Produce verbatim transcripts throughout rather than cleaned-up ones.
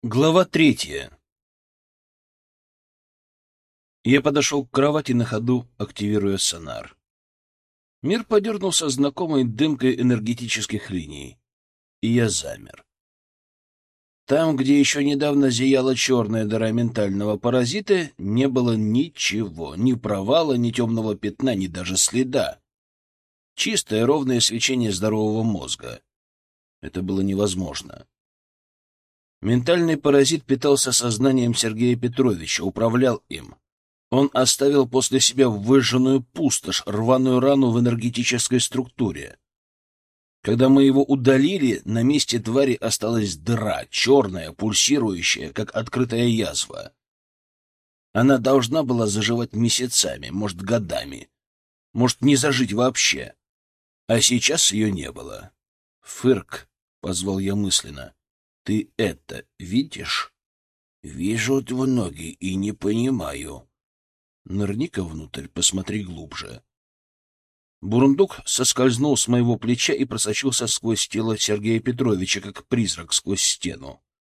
Глава третья. Я подошел к кровати на ходу, активируя сонар. Мир подернулся знакомой дымкой энергетических линий, и я замер. Там, где еще недавно зияла черная дыра ментального паразита, не было ничего, ни провала, ни темного пятна, ни даже следа. Чистое ровное свечение здорового мозга. Это было невозможно. Ментальный паразит питался сознанием Сергея Петровича, управлял им. Он оставил после себя выжженную пустошь, рваную рану в энергетической структуре. Когда мы его удалили, на месте твари осталась дыра, черная, пульсирующая, как открытая язва. Она должна была заживать месяцами, может, годами, может, не зажить вообще. А сейчас ее не было. «Фырк», — позвал я мысленно, — «ты это видишь?» «Вижу двуногий и не понимаю». «Нырни-ка внутрь, посмотри глубже». Бурундук соскользнул с моего плеча и просочился сквозь тело Сергея Петровича, как призрак сквозь стену.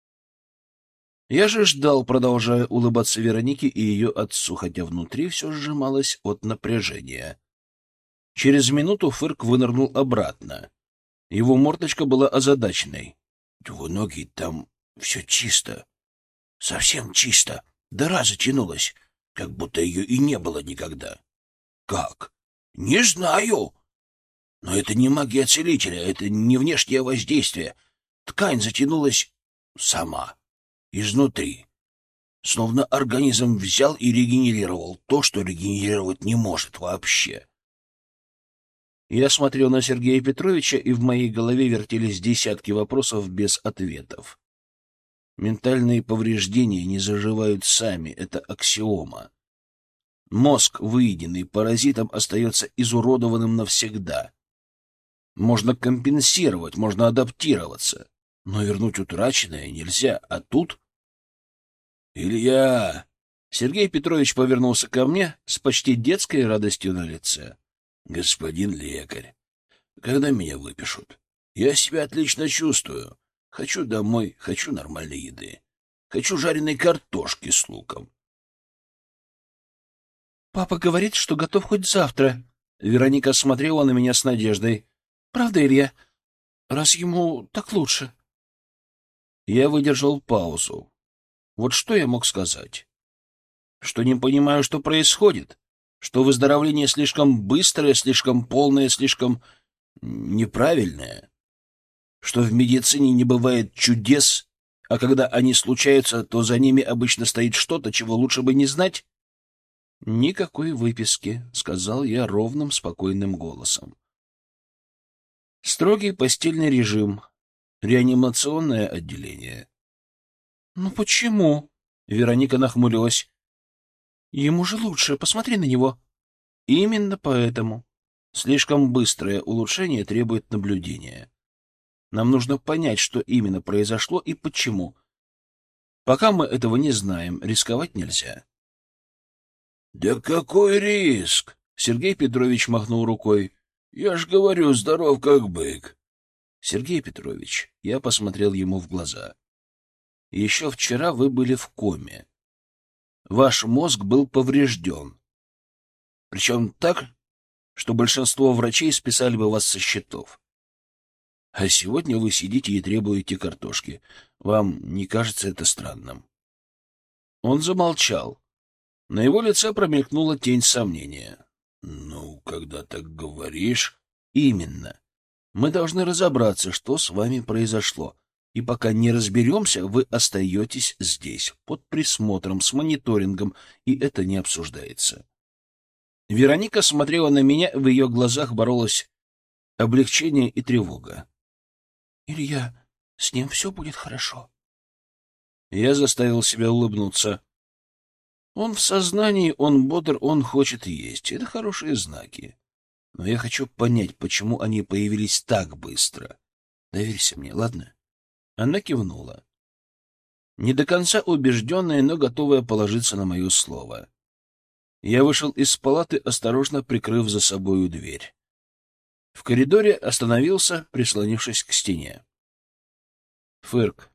Я же ждал, продолжая улыбаться Веронике и ее отцу, хотя внутри все сжималось от напряжения. Через минуту Фырк вынырнул обратно. Его мордочка была озадаченной. «Двуногий, там все чисто. Совсем чисто. Дыра затянулась, как будто ее и не было никогда». «Как?» «Не знаю. Но это не магия целителя, это не внешнее воздействие. Ткань затянулась сама, изнутри. Словно организм взял и регенерировал то, что регенерировать не может вообще». Я смотрел на Сергея Петровича, и в моей голове вертелись десятки вопросов без ответов. Ментальные повреждения не заживают сами, это аксиома. Мозг, выеденный паразитом, остается изуродованным навсегда. Можно компенсировать, можно адаптироваться, но вернуть утраченное нельзя, а тут... «Илья!» Сергей Петрович повернулся ко мне с почти детской радостью на лице. «Господин лекарь, когда меня выпишут? Я себя отлично чувствую. Хочу домой, хочу нормальной еды. Хочу жареной картошки с луком». «Папа говорит, что готов хоть завтра». Вероника смотрела на меня с надеждой. «Правда, Илья? Раз ему так лучше». Я выдержал паузу. Вот что я мог сказать? Что не понимаю, что происходит? Что выздоровление слишком быстрое, слишком полное, слишком неправильное? Что в медицине не бывает чудес, а когда они случаются, то за ними обычно стоит что-то, чего лучше бы не знать? «Никакой выписки», — сказал я ровным, спокойным голосом. «Строгий постельный режим, реанимационное отделение». «Ну почему?» — Вероника нахмурилась. «Ему же лучше, посмотри на него». «Именно поэтому. Слишком быстрое улучшение требует наблюдения. Нам нужно понять, что именно произошло и почему. Пока мы этого не знаем, рисковать нельзя». «Да какой риск?» — Сергей Петрович махнул рукой. «Я ж говорю, здоров как бык». «Сергей Петрович», — я посмотрел ему в глаза, — «еще вчера вы были в коме. Ваш мозг был поврежден. Причем так, что большинство врачей списали бы вас со счетов. А сегодня вы сидите и требуете картошки. Вам не кажется это странным?» Он замолчал. На его лице промелькнула тень сомнения. «Ну, когда так говоришь...» «Именно. Мы должны разобраться, что с вами произошло. И пока не разберемся, вы остаетесь здесь, под присмотром, с мониторингом, и это не обсуждается». Вероника смотрела на меня, в ее глазах боролось облегчение и тревога. «Илья, с ним все будет хорошо». Я заставил себя улыбнуться. Он в сознании, он бодр, он хочет есть. Это хорошие знаки. Но я хочу понять, почему они появились так быстро. Доверься мне, ладно? Она кивнула. Не до конца убежденная, но готовая положиться на мое слово. Я вышел из палаты, осторожно прикрыв за собою дверь. В коридоре остановился, прислонившись к стене. — Фырк,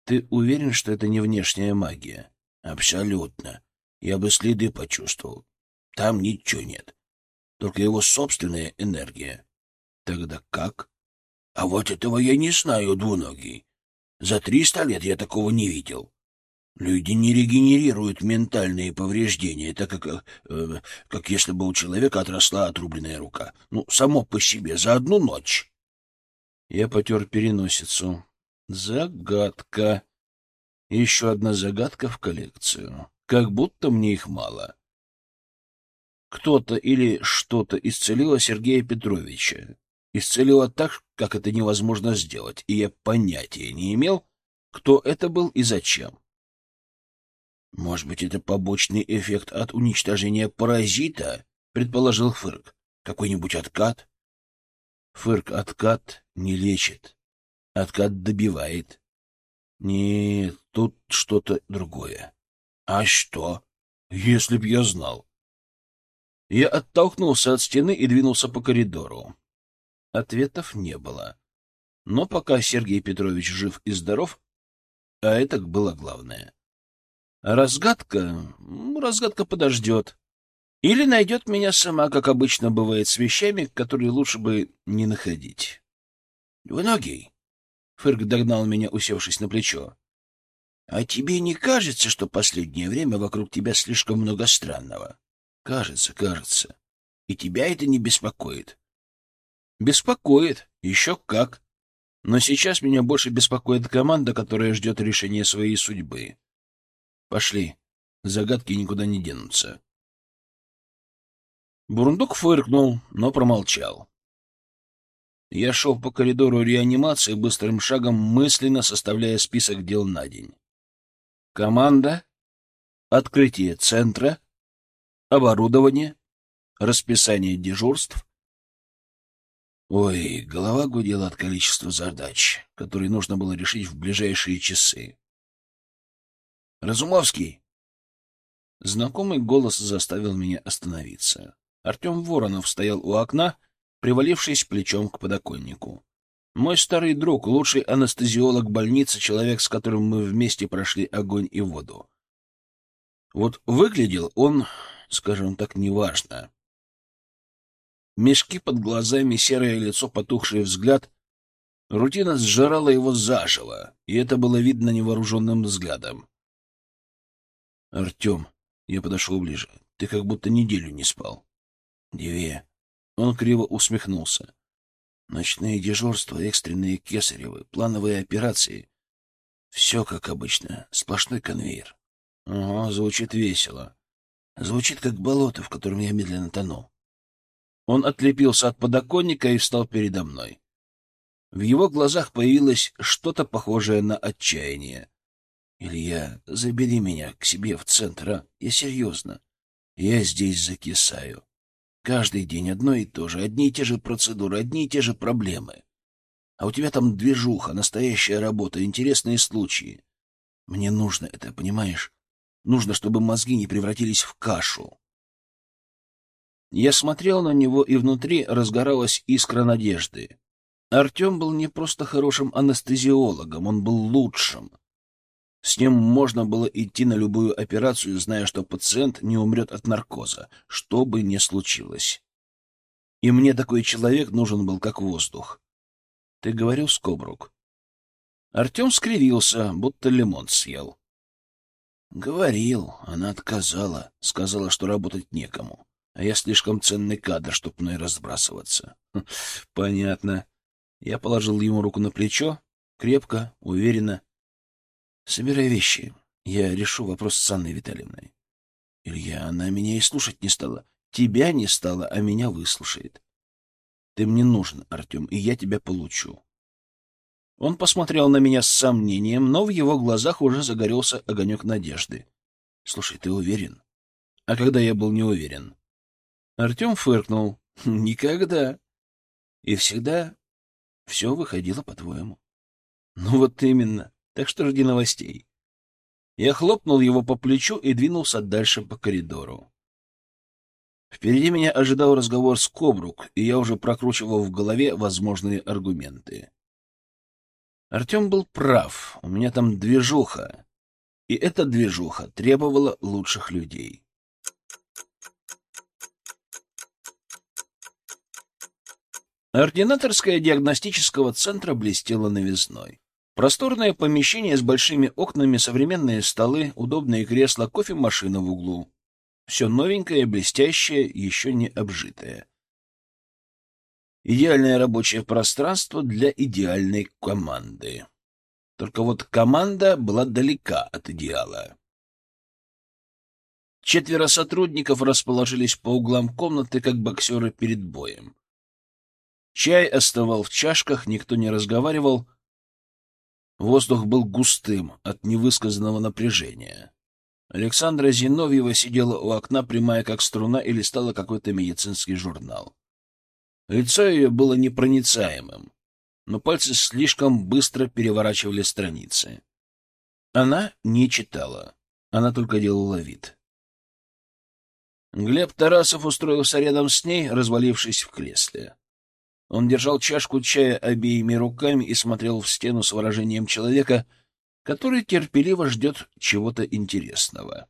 Ты уверен, что это не внешняя магия? Абсолютно. Я бы следы почувствовал. Там ничего нет. Только его собственная энергия. Тогда как? А вот этого я не знаю, двуногий. За триста лет я такого не видел. Люди не регенерируют ментальные повреждения, так как, э, как если бы у человека отросла отрубленная рука. Ну, само по себе, за одну ночь. Я потер переносицу. Загадка. Еще одна загадка в коллекцию. Как будто мне их мало. Кто-то или что-то исцелило Сергея Петровича. Исцелило так, как это невозможно сделать, и я понятия не имел, кто это был и зачем. Может быть, это побочный эффект от уничтожения паразита, предположил Фырк. Какой-нибудь откат? Фырк, откат не лечит. Откат добивает. Нет, тут что-то другое. А что? Если б я знал. Я оттолкнулся от стены и двинулся по коридору. Ответов не было. Но пока Сергей Петрович жив и здоров, а это было главное. А разгадка... разгадка подождет. Или найдет меня сама, как обычно бывает с вещами, которые лучше бы не находить. Двуногий. Фырк догнал меня, усевшись на плечо. — А тебе не кажется, что последнее время вокруг тебя слишком много странного? — Кажется, кажется. И тебя это не беспокоит? — Беспокоит. Еще как. Но сейчас меня больше беспокоит команда, которая ждет решения своей судьбы. Пошли. Загадки никуда не денутся. Бурундук фыркнул, но промолчал. Я шел по коридору реанимации быстрым шагом, мысленно составляя список дел на день. Команда, открытие центра, оборудование, расписание дежурств. Ой, голова гудела от количества задач, которые нужно было решить в ближайшие часы. «Разумовский!» Знакомый голос заставил меня остановиться. Артем Воронов стоял у окна, привалившись плечом к подоконнику. Мой старый друг, лучший анестезиолог больницы, человек, с которым мы вместе прошли огонь и воду. Вот выглядел он, скажем так, неважно. Мешки под глазами, серое лицо, потухший взгляд. Рутина сжирала его заживо, и это было видно невооруженным взглядом. «Артем», — я подошел ближе, — «ты как будто неделю не спал». «Две». Он криво усмехнулся. «Ночные дежурства, экстренные кесаревы, плановые операции. Все как обычно, сплошной конвейер». «Ага, звучит весело». «Звучит как болото, в котором я медленно тону». Он отлепился от подоконника и встал передо мной. В его глазах появилось что-то похожее на отчаяние. «Илья, забери меня к себе в центр, а? Я серьезно. Я здесь закисаю. Каждый день одно и то же, одни и те же процедуры, одни и те же проблемы. А у тебя там движуха, настоящая работа, интересные случаи. Мне нужно это, понимаешь? Нужно, чтобы мозги не превратились в кашу». Я смотрел на него, и внутри разгоралась искра надежды. Артем был не просто хорошим анестезиологом, он был лучшим. С ним можно было идти на любую операцию, зная, что пациент не умрет от наркоза, что бы ни случилось. И мне такой человек нужен был как воздух. Ты говорил, Скобрук? Артем скривился, будто лимон съел. Говорил, она отказала, сказала, что работать некому, а я слишком ценный кадр, чтоб мной разбрасываться. Понятно. Я положил ему руку на плечо, крепко, уверенно. Собирай вещи. Я решу вопрос с Анной Витальевной. Илья, она меня и слушать не стала. Тебя не стала, а меня выслушает. Ты мне нужен, Артем, и я тебя получу. Он посмотрел на меня с сомнением, но в его глазах уже загорелся огонек надежды. Слушай, ты уверен? А когда я был не уверен? Артем фыркнул. Никогда. И всегда все выходило по-твоему. Ну вот именно. Так что жди новостей. Я хлопнул его по плечу и двинулся дальше по коридору. Впереди меня ожидал разговор с Кобрук, и я уже прокручивал в голове возможные аргументы. Артем был прав, у меня там движуха, и эта движуха требовала лучших людей. Ординаторская диагностического центра блестела новизной. Просторное помещение с большими окнами, современные столы, удобные кресла, кофемашина в углу. Все новенькое, блестящее, еще не обжитое. Идеальное рабочее пространство для идеальной команды. Только вот команда была далека от идеала. Четверо сотрудников расположились по углам комнаты, как боксеры перед боем. Чай остывал в чашках, никто не разговаривал. Воздух был густым от невысказанного напряжения. Александра Зиновьева сидела у окна, прямая как струна, и листала какой-то медицинский журнал. Лицо ее было непроницаемым, но пальцы слишком быстро переворачивали страницы. Она не читала, она только делала вид. Глеб Тарасов устроился рядом с ней, развалившись в кресле. Он держал чашку чая обеими руками и смотрел в стену с выражением человека, который терпеливо ждет чего-то интересного.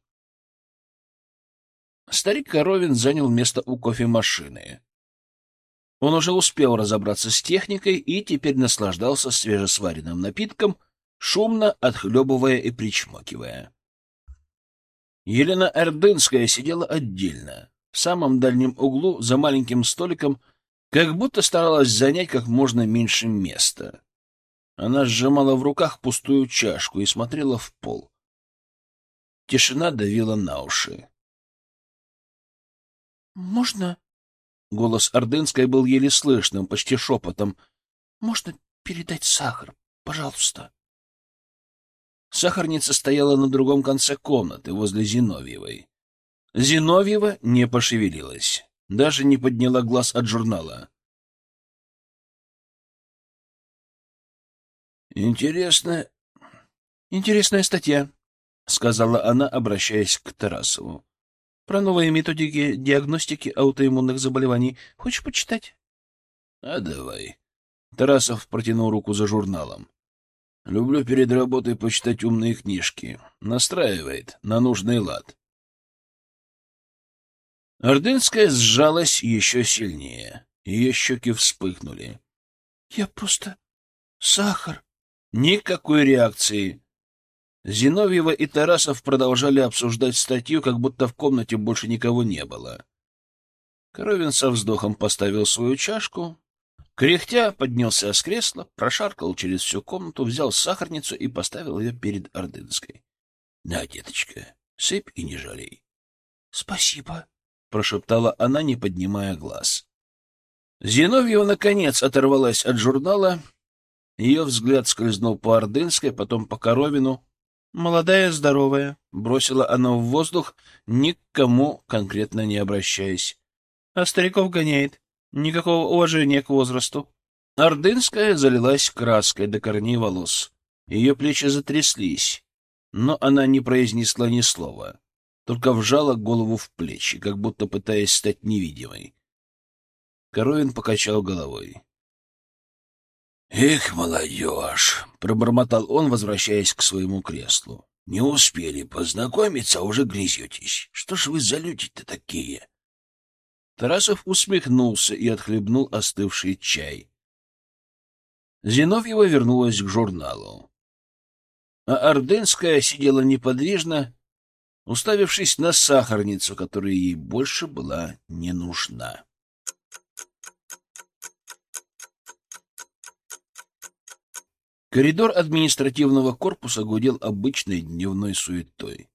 Старик Коровин занял место у кофемашины. Он уже успел разобраться с техникой и теперь наслаждался свежесваренным напитком, шумно отхлебывая и причмокивая. Елена Ордынская сидела отдельно, в самом дальнем углу, за маленьким столиком, как будто старалась занять как можно меньше места. Она сжимала в руках пустую чашку и смотрела в пол. Тишина давила на уши. «Можно?» Голос Ордынской был еле слышным, почти шепотом. «Можно передать сахар, пожалуйста?» Сахарница стояла на другом конце комнаты, возле Зиновьевой. Зиновьева не пошевелилась, даже не подняла глаз от журнала. «Интересно, интересная статья», — сказала она, обращаясь к Тарасову. «Про новые методики диагностики аутоиммунных заболеваний. Хочешь почитать?» «А давай». Тарасов протянул руку за журналом. «Люблю перед работой почитать умные книжки. Настраивает на нужный лад». Ордынская сжалась еще сильнее. Ее щеки вспыхнули. «Я просто... сахар». Никакой реакции. Зиновьева и Тарасов продолжали обсуждать статью, как будто в комнате больше никого не было. Коровин со вздохом поставил свою чашку, кряхтя поднялся с кресла, прошаркал через всю комнату, взял сахарницу и поставил ее перед Ордынской. — На, деточка, сыпь и не жалей. — Спасибо, — прошептала она, не поднимая глаз. Зиновьева, наконец, оторвалась от журнала. Ее взгляд скользнул по Ордынской, потом по Коровину. «Молодая, здоровая», — бросила она в воздух, ни к кому конкретно не обращаясь. «А стариков гоняет. Никакого уважения к возрасту». Ордынская залилась краской до корней волос. Ее плечи затряслись, но она не произнесла ни слова, только вжала голову в плечи, как будто пытаясь стать невидимой. Коровин покачал головой. «Эх, молодежь!» — пробормотал он, возвращаясь к своему креслу. «Не успели познакомиться, а уже грызетесь. Что ж вы за люди-то такие?» Тарасов усмехнулся и отхлебнул остывший чай. Зиновьева вернулась к журналу. А Ордынская сидела неподвижно, уставившись на сахарницу, которая ей больше была не нужна. Коридор административного корпуса гудел обычной дневной суетой.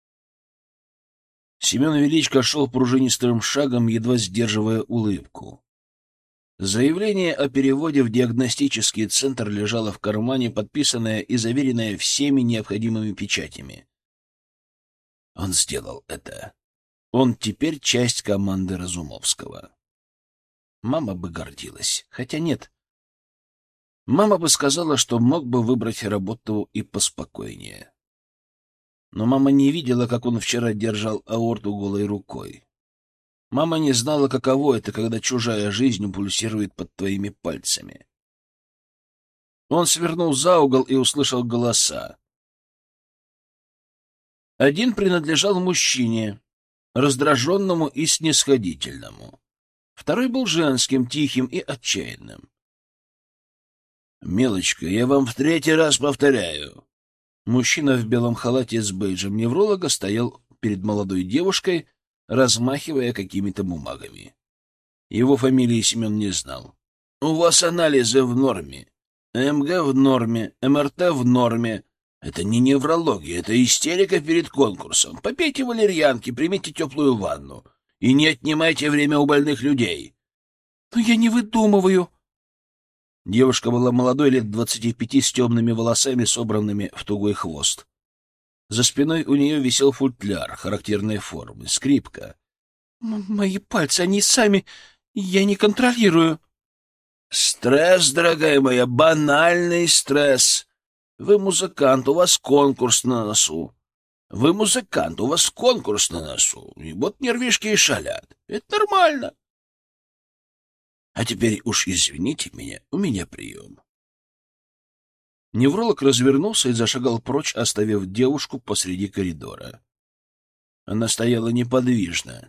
Семен Величко шел пружинистым шагом, едва сдерживая улыбку. Заявление о переводе в диагностический центр лежало в кармане, подписанное и заверенное всеми необходимыми печатями. Он сделал это. Он теперь часть команды Разумовского. Мама бы гордилась, хотя нет. Мама бы сказала, что мог бы выбрать работу и поспокойнее. Но мама не видела, как он вчера держал аорту голой рукой. Мама не знала, каково это, когда чужая жизнь пульсирует под твоими пальцами. Он свернул за угол и услышал голоса. Один принадлежал мужчине, раздраженному и снисходительному. Второй был женским, тихим и отчаянным. «Милочка, я вам в третий раз повторяю». Мужчина в белом халате с бейджем невролога стоял перед молодой девушкой, размахивая какими-то бумагами. Его фамилии Семен не знал. «У вас анализы в норме. МГ в норме, МРТ в норме. Это не неврология, это истерика перед конкурсом. Попейте валерьянки, примите теплую ванну и не отнимайте время у больных людей». «Но я не выдумываю». Девушка была молодой, лет двадцати пяти, с темными волосами, собранными в тугой хвост. За спиной у нее висел футляр характерной формы, скрипка. «Мои пальцы, они сами... Я не контролирую». «Стресс, дорогая моя, банальный стресс. Вы музыкант, у вас конкурс на носу. Вы музыкант, у вас конкурс на носу. И вот нервишки и шалят. Это нормально. А теперь уж извините меня, у меня прием». Невролог развернулся и зашагал прочь, оставив девушку посреди коридора. Она стояла неподвижно,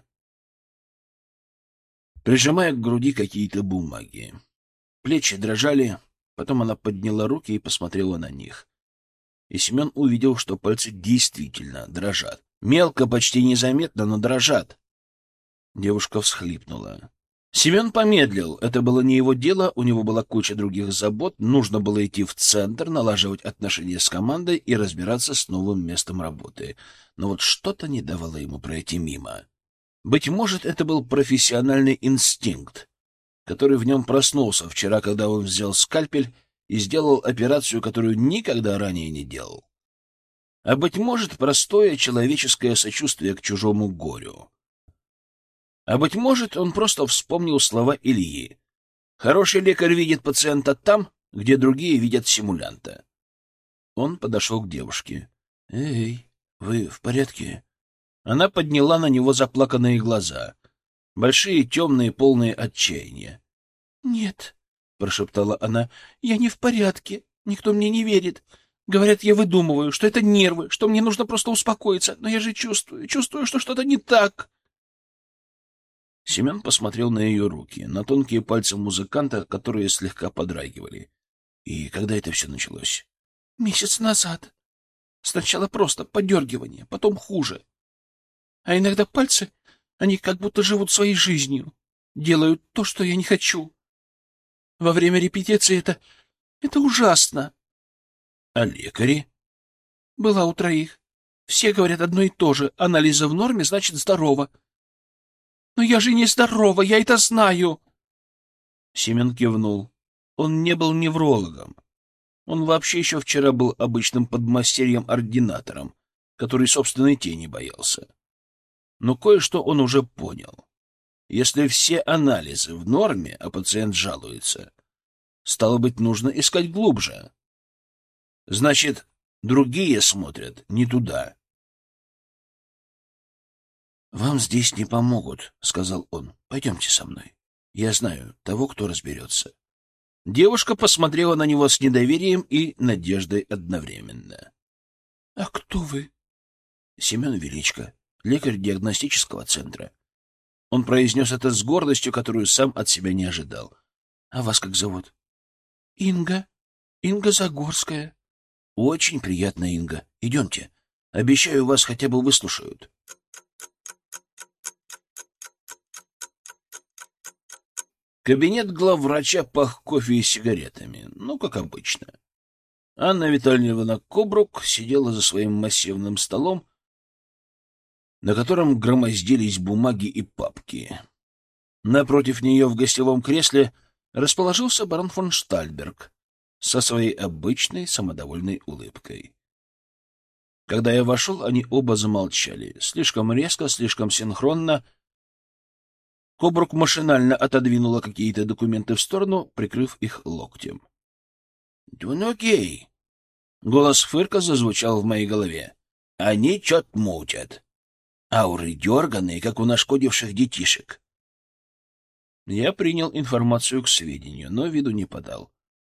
прижимая к груди какие-то бумаги. Плечи дрожали, потом она подняла руки и посмотрела на них. И Семен увидел, что пальцы действительно дрожат. Мелко, почти незаметно, но дрожат. Девушка всхлипнула. Семен помедлил. Это было не его дело, у него была куча других забот, нужно было идти в центр, налаживать отношения с командой и разбираться с новым местом работы. Но вот что-то не давало ему пройти мимо. Быть может, это был профессиональный инстинкт, который в нем проснулся вчера, когда он взял скальпель и сделал операцию, которую никогда ранее не делал. А, быть может, простое человеческое сочувствие к чужому горю. А, быть может, он просто вспомнил слова Ильи. «Хороший лекарь видит пациента там, где другие видят симулянта». Он подошел к девушке. «Эй, вы в порядке?» Она подняла на него заплаканные глаза. Большие, темные, полные отчаяния. «Нет», — прошептала она, — «я не в порядке. Никто мне не верит. Говорят, я выдумываю, что это нервы, что мне нужно просто успокоиться. Но я же чувствую, чувствую, что что-то не так». Семен посмотрел на ее руки, на тонкие пальцы музыканта, которые слегка подрагивали. И когда это все началось? «Месяц назад. Сначала просто подергивание, потом хуже. А иногда пальцы, они как будто живут своей жизнью, делают то, что я не хочу. Во время репетиции это... это ужасно». «А лекари?» «Была у троих. Все говорят одно и то же. Анализы в норме, значит, здорово. Но я же не здорова, я это знаю». Семен кивнул. Он не был неврологом. Он вообще еще вчера был обычным подмастерьем-ординатором, который собственной тени боялся. Но кое-что он уже понял. Если все анализы в норме, а пациент жалуется, стало быть, нужно искать глубже. Значит, другие смотрят не туда. «Вам здесь не помогут», — сказал он. «Пойдемте со мной. Я знаю того, кто разберется». Девушка посмотрела на него с недоверием и надеждой одновременно. «А кто вы?» «Семен Величко, лекарь диагностического центра». Он произнес это с гордостью, которую сам от себя не ожидал. «А вас как зовут?» «Инга. Инга Загорская». «Очень приятно, Инга. Идемте. Обещаю, вас хотя бы выслушают». Кабинет главврача пах кофе и сигаретами, ну, как обычно. Анна Витальевна Кобрук сидела за своим массивным столом, на котором громоздились бумаги и папки. Напротив нее в гостевом кресле расположился барон фон Штальберг со своей обычной самодовольной улыбкой. Когда я вошел, они оба замолчали. Слишком резко, слишком синхронно. Кобрук машинально отодвинула какие-то документы в сторону, прикрыв их локтем. «Двуногий!» — голос Фырка зазвучал в моей голове. «Они чё-то мутят. Ауры дерганые, как у нашкодивших детишек». Я принял информацию к сведению, но виду не подал.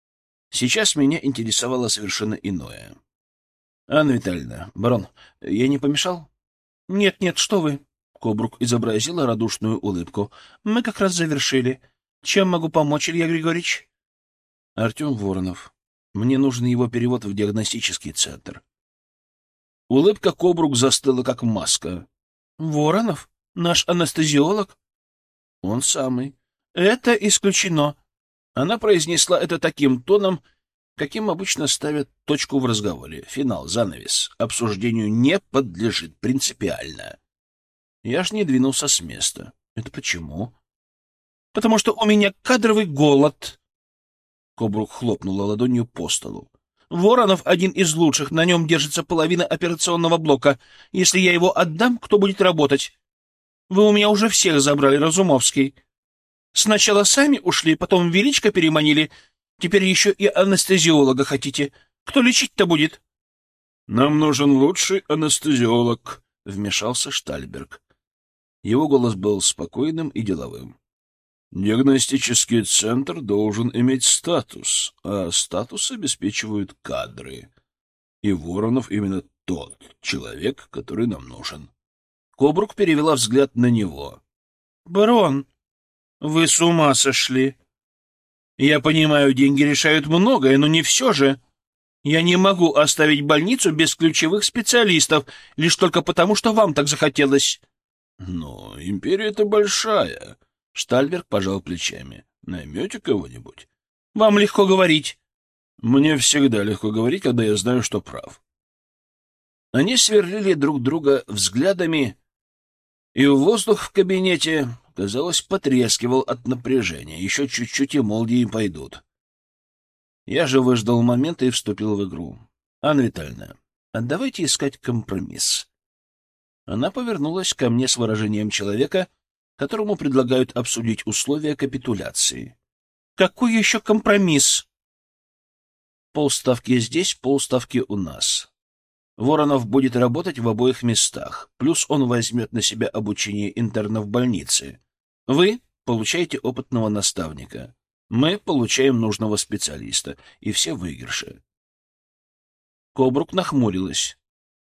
Сейчас меня интересовало совершенно иное. — Анна Витальевна, барон, я не помешал? — Нет, нет, что вы. Кобрук изобразила радушную улыбку. — Мы как раз завершили. Чем могу помочь, Илья Григорьевич? — Артем Воронов. Мне нужен его перевод в диагностический центр. Улыбка Кобрук застыла, как маска. — Воронов? Наш анестезиолог? — Он самый. — Это исключено. Она произнесла это таким тоном, каким обычно ставят точку в разговоре. Финал, занавес. Обсуждению не подлежит принципиально. Я ж не двинулся с места. Это почему? — Потому что у меня кадровый голод. Кобрук хлопнула ладонью по столу. Воронов один из лучших, на нем держится половина операционного блока. Если я его отдам, кто будет работать? Вы у меня уже всех забрали, Разумовский. Сначала сами ушли, потом Величко переманили. Теперь еще и анестезиолога хотите. Кто лечить-то будет? — Нам нужен лучший анестезиолог, — вмешался Штальберг. Его голос был спокойным и деловым. Диагностический центр должен иметь статус, а статус обеспечивают кадры. И Воронов именно тот человек, который нам нужен. Кобрук перевела взгляд на него. — Барон, вы с ума сошли. Я понимаю, деньги решают многое, но не все же. Я не могу оставить больницу без ключевых специалистов, лишь только потому, что вам так захотелось. — Но империя-то большая. Штальберг пожал плечами. — Наймете кого-нибудь? — Вам легко говорить. — Мне всегда легко говорить, когда я знаю, что прав. Они сверлили друг друга взглядами, и воздух в кабинете, казалось, потрескивал от напряжения. Еще чуть-чуть, и молнии пойдут. Я же выждал момент и вступил в игру. — Анна Витальевна, а давайте искать компромисс. Она повернулась ко мне с выражением человека, которому предлагают обсудить условия капитуляции. — Какой еще компромисс? — Полставки здесь, полставки у нас. Воронов будет работать в обоих местах, плюс он возьмет на себя обучение интернов в больнице. Вы получаете опытного наставника, мы получаем нужного специалиста, и все выигрыши. Кобрук нахмурилась.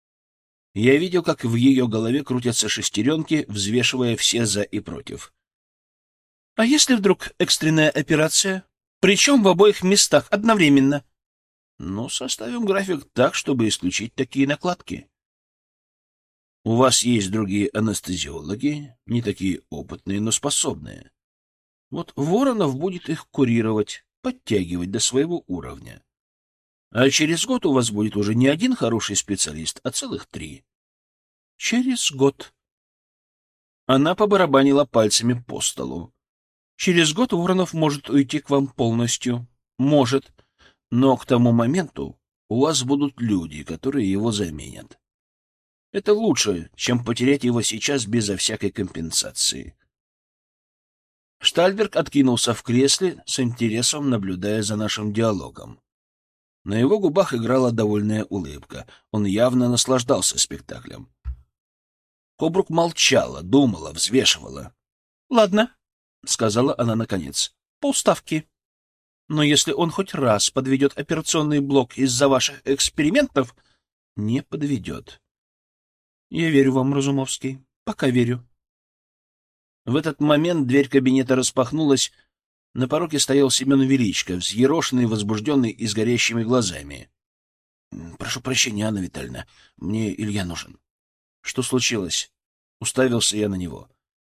Я видел, как в ее голове крутятся шестеренки, взвешивая все «за» и «против». — А если вдруг экстренная операция? Причем в обоих местах одновременно? — Ну, составим график так, чтобы исключить такие накладки. У вас есть другие анестезиологи, не такие опытные, но способные. Вот Воронов будет их курировать, подтягивать до своего уровня. А через год у вас будет уже не один хороший специалист, а целых три. Через год. Она побарабанила пальцами по столу. Через год Воронов может уйти к вам полностью. Может. Но к тому моменту у вас будут люди, которые его заменят. Это лучше, чем потерять его сейчас безо всякой компенсации. Штальберг откинулся в кресле, с интересом наблюдая за нашим диалогом. На его губах играла довольная улыбка. Он явно наслаждался спектаклем. Кобрук молчала, думала, взвешивала. — Ладно, — сказала она наконец, — полставки. Но если он хоть раз подведет операционный блок из-за ваших экспериментов, не подведет. Я верю вам, Разумовский, пока верю. В этот момент дверь кабинета распахнулась. На пороге стоял Семен Величко, взъерошенный, возбужденный и с горящими глазами. — Прошу прощения, Анна Витальевна, мне Илья нужен. — Что случилось? Уставился я на него.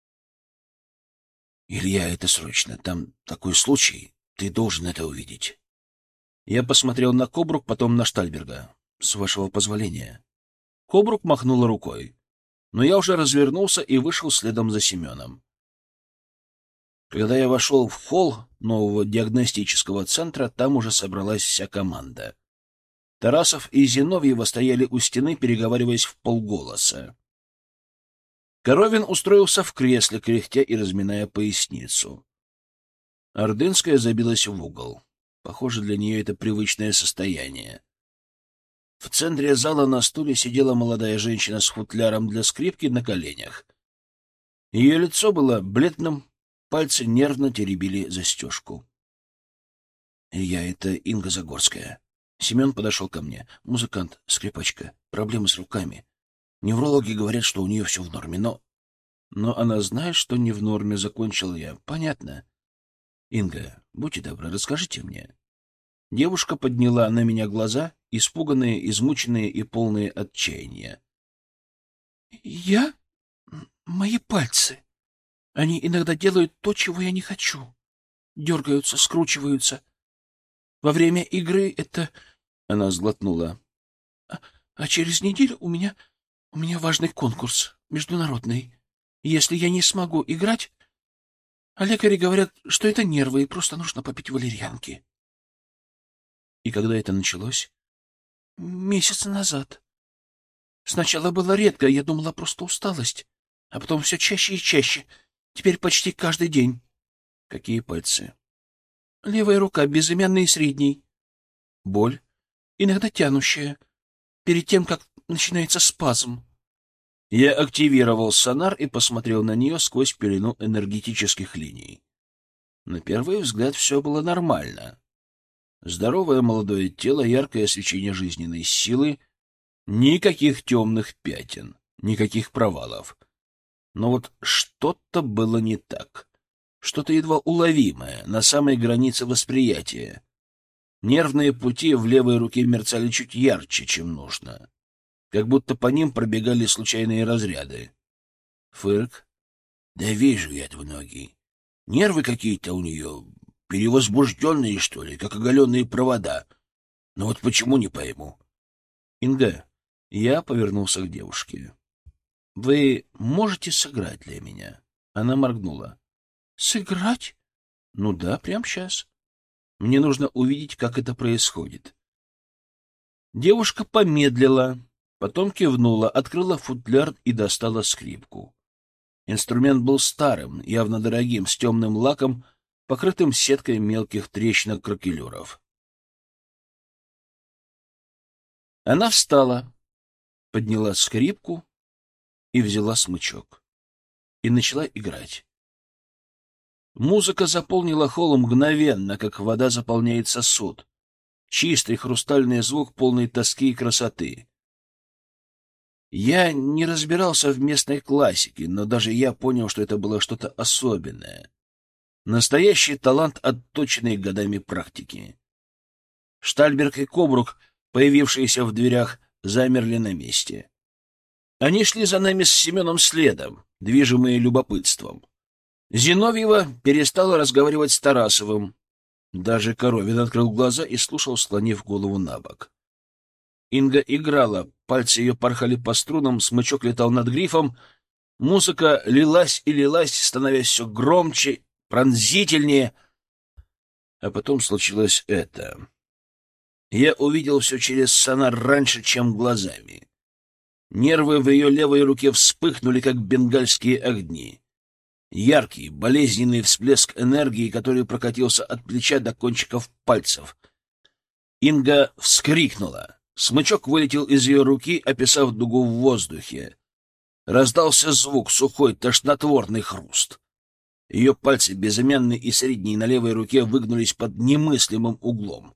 — Илья, это срочно. Там такой случай. Ты должен это увидеть. Я посмотрел на Кобрук, потом на Штальберга. — С вашего позволения. Кобрук махнула рукой. Но я уже развернулся и вышел следом за Семеном. Когда я вошел в холл нового диагностического центра, там уже собралась вся команда. Тарасов и Зиновьева стояли у стены, переговариваясь вполголоса. Коровин устроился в кресле, кряхтя и разминая поясницу. Ордынская забилась в угол. Похоже, для нее это привычное состояние. В центре зала на стуле сидела молодая женщина с футляром для скрипки на коленях. Ее лицо было бледным, пальцы нервно теребили застежку. Илья, это Инга Загорская. Семен подошел ко мне. Музыкант, скрипачка, проблемы с руками. Неврологи говорят, что у нее все в норме, но... Но она знает, что не в норме, закончил я. Понятно. Инга, будьте добры, расскажите мне. Девушка подняла на меня глаза, испуганные, измученные и полные отчаяния. Я? Мои пальцы. Они иногда делают то, чего я не хочу. Дергаются, скручиваются. Во время игры это... Она сглотнула. А, а через неделю у меня... У меня важный конкурс, международный. Если я не смогу играть... А лекари говорят, что это нервы, и просто нужно попить валерьянки. И когда это началось? Месяц назад. Сначала было редко, я думала, просто усталость. А потом все чаще и чаще. Теперь почти каждый день. Какие пальцы? Левая рука, безымянный и средний. Боль? Иногда тянущая. Перед тем, как начинается спазм. Я активировал сонар и посмотрел на нее сквозь пелену энергетических линий. На первый взгляд все было нормально. Здоровое молодое тело, яркое свечение жизненной силы, никаких темных пятен, никаких провалов. Но вот что-то было не так. Что-то едва уловимое, на самой границе восприятия. Нервные пути в левой руке мерцали чуть ярче, чем нужно. Как будто по ним пробегали случайные разряды. Фырк. Да вижу я двуногий. Нервы какие-то у нее перевозбужденные, что ли, как оголенные провода. Но вот почему, не пойму. Инга, я повернулся к девушке. Вы можете сыграть для меня? Она моргнула. Сыграть? Ну да, прямо сейчас. Мне нужно увидеть, как это происходит. Девушка помедлила, потом кивнула, открыла футляр и достала скрипку. Инструмент был старым, явно дорогим, с темным лаком, покрытым сеткой мелких трещинок-кракелюров. Она встала, подняла скрипку и взяла смычок. И начала играть. Музыка заполнила холл мгновенно, как вода заполняет сосуд. Чистый хрустальный звук, полный тоски и красоты. Я не разбирался в местной классике, но даже я понял, что это было что-то особенное. Настоящий талант, отточенный годами практики. Штальберг и Кобрук, появившиеся в дверях, замерли на месте. Они шли за нами с Семеном следом, движимые любопытством. Зиновьева перестала разговаривать с Тарасовым. Даже Коровин открыл глаза и слушал, склонив голову на бок. Инга играла, пальцы ее порхали по струнам, смычок летал над грифом. Музыка лилась и лилась, становясь все громче, пронзительнее. А потом случилось это. Я увидел все через сонар раньше, чем глазами. Нервы в ее левой руке вспыхнули, как бенгальские огни. Яркий, болезненный всплеск энергии, который прокатился от плеча до кончиков пальцев. Инга вскрикнула. Смычок вылетел из ее руки, описав дугу в воздухе. Раздался звук, сухой, тошнотворный хруст. Ее пальцы, безымянный и средний, на левой руке выгнулись под немыслимым углом.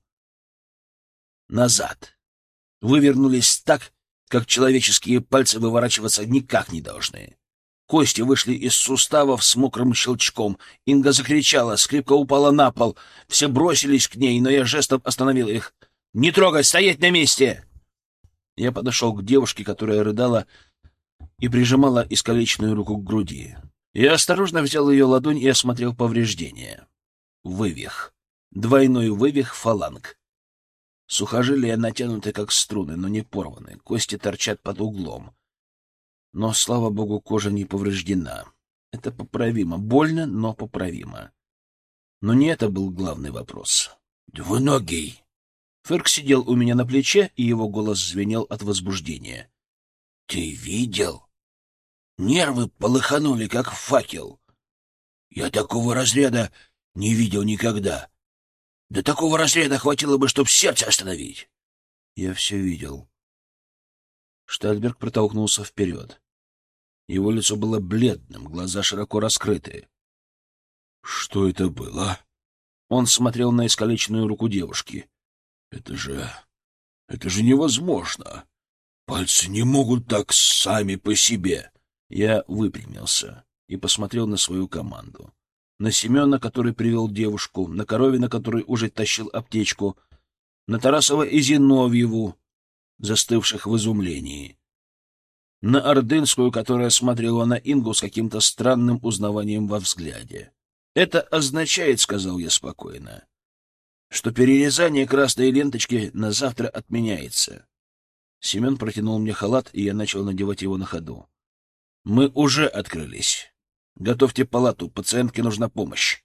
Назад. Вывернулись так, как человеческие пальцы выворачиваться никак не должны. Кости вышли из суставов с мокрым щелчком. Инга закричала, скрипка упала на пол. Все бросились к ней, но я жестом остановил их. «Не трогать! Стоять на месте!» Я подошел к девушке, которая рыдала и прижимала искалеченную руку к груди. Я осторожно взял ее ладонь и осмотрел повреждения. Вывих. Двойной вывих фаланг. Сухожилия натянуты, как струны, но не порваны. Кости торчат под углом. Но, слава богу, кожа не повреждена. Это поправимо. Больно, но поправимо. Но не это был главный вопрос. «Двуногий!» Фырк сидел у меня на плече, и его голос звенел от возбуждения. «Ты видел? Нервы полыханули, как факел. Я такого разряда не видел никогда. Да такого разряда хватило бы, чтобы сердце остановить». Я все видел. Штальберг протолкнулся вперед. Его лицо было бледным, глаза широко раскрыты. — Что это было? Он смотрел на искалеченную руку девушки. Это же... это же невозможно. Пальцы не могут так сами по себе. Я выпрямился и посмотрел на свою команду. На Семена, который привел девушку, на Коровина, который уже тащил аптечку, на Тарасова и Зиновьеву, застывших в изумлении, на Ордынскую, которая смотрела на Ингу с каким-то странным узнаванием во взгляде. «Это означает, — сказал я спокойно, — что перерезание красной ленточки на завтра отменяется». Семен протянул мне халат, и я начал надевать его на ходу. «Мы уже открылись. Готовьте палату, пациентке нужна помощь».